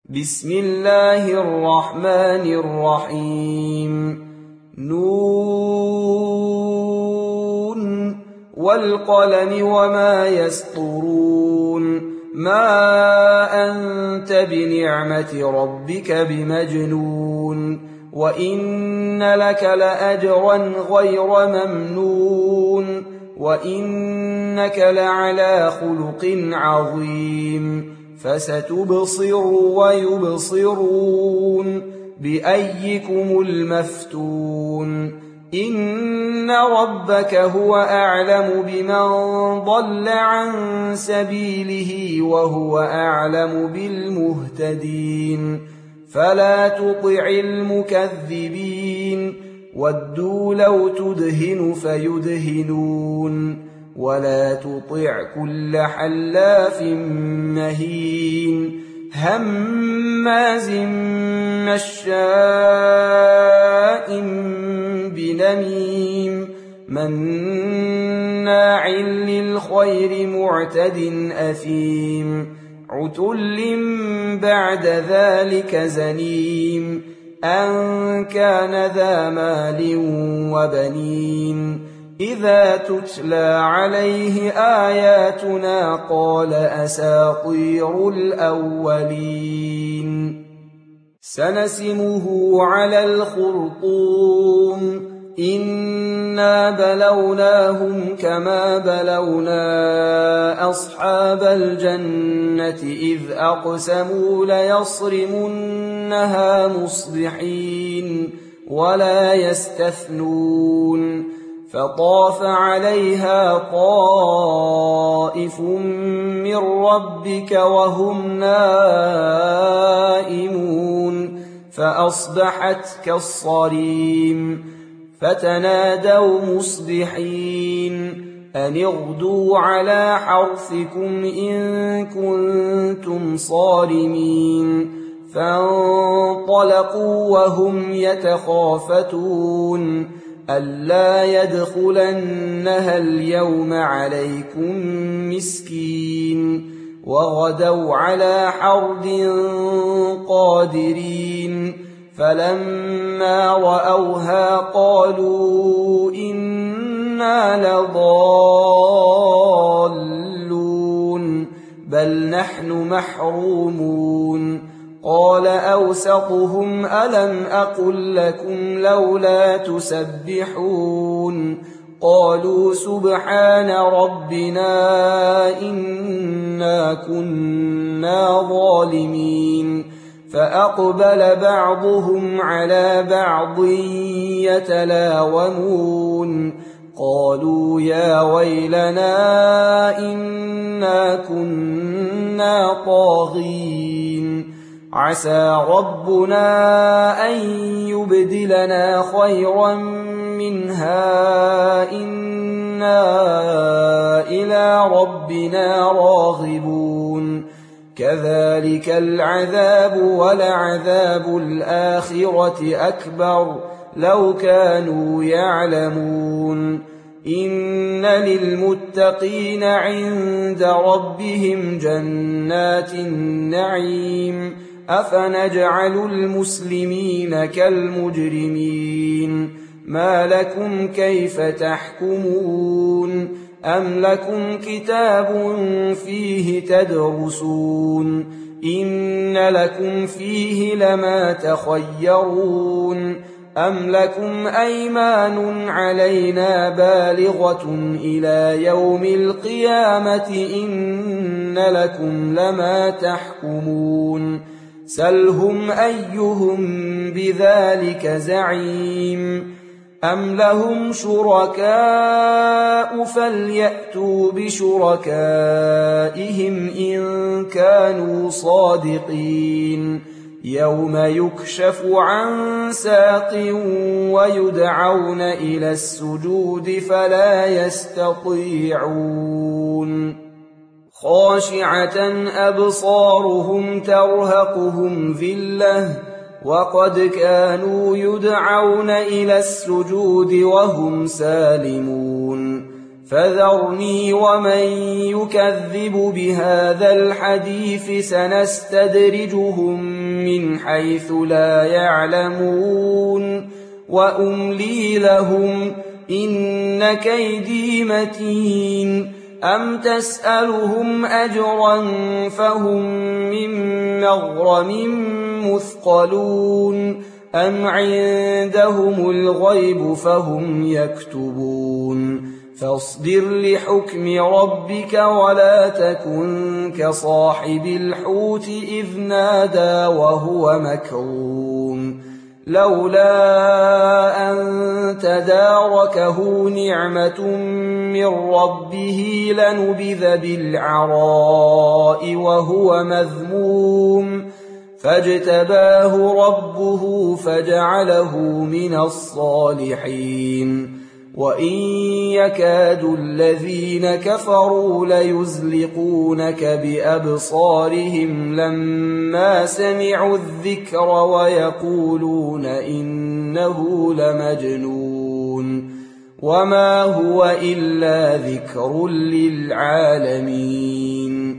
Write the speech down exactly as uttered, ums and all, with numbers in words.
بسم الله الرحمن الرحيم نون والقلم وما يسطرون ما أنت بنعمة ربك بمجنون وإن لك لأجرا غير ممنون وإنك لعلى خلق عظيم فستبصر ويبصرون بأيكم المفتون إن ربك هو أعلم بمن ضل عن سبيله وهو أعلم بالمهتدين فلا تطع المكذبين ودوا لو تدهن فيدهنون ولا تطع كل حلاف مهين هماز مشاء بنميم مناع للخير معتد أثيم عتل بعد ذلك زنيم أن كان ذا مال وبنين إذا تتلى عليه آياتنا قال أساطير الأولين سنسمه على الخرطوم إنا بلوناهم كما بلونا أصحاب الجنة إذ أقسموا ليصرمنها مصبحين ولا يستثنون فطاف عليها طائف من ربك وهم نائمون فأصبحت كالصريم فتنادوا مصبحين أن اغدوا على حرثكم إن كنتم صارمين فانطلقوا وهم يتخافتون ألا يدخلنها اليوم عليكم مسكين وغدوا على حرد قادرين فلما رأوها قالوا إنا لضالون بل نحن محرومون قال أوسطهم ألم أقل لكم لولا تسبحون قالوا سبحان ربنا إنا كنا ظالمين فأقبل بعضهم على بعض يتلاومون قالوا يا ويلنا إنا كنا طاغين عسى ربنا أن يبدلنا خيرا منها إنا إلى ربنا راغبون كذلك العذاب ولعذاب الآخرة أكبر لو كانوا يعلمون إن للمتقين عند ربهم جنات النعيم أفنجعل المسلمين كالمجرمين ما لكم كيف تحكمون أم لكم كتاب فيه تدرسون إن لكم فيه لما تخيرون أم لكم أيمان علينا بالغة إلى يوم القيامة إن لكم لما تحكمون سلهم أيهم بذلك زعيم أم لهم شركاء فليأتوا بشركائهم إن كانوا صادقين يوم يكشف عن ساق ويدعون إلى السجود فلا يستطيعون خاشعة أبصارهم ترهقهم ذلة وقد كانوا يدعون إلى السجود وهم سالمون فذرني ومن يكذب بهذا الحديث سنستدرجهم من حيث لا يعلمون وأملي لهم إن كيدي متين أم تسألهم أجرا فهم من مغرم مثقلون أم عندهم الغيب فهم يكتبون فاصبر لحكم ربك ولا تكن كصاحب الحوت إذ نادى وهو مكظوم لولا أن تداركه نعمة من ربه لنبذ بالعراء وهو مذموم فاجتباه ربه فجعله من الصالحين وإن يكاد الذين كفروا ليزلقونك بأبصارهم لما سمعوا الذكر ويقولون إنه لمجنون وما هو إلا ذكر للعالمين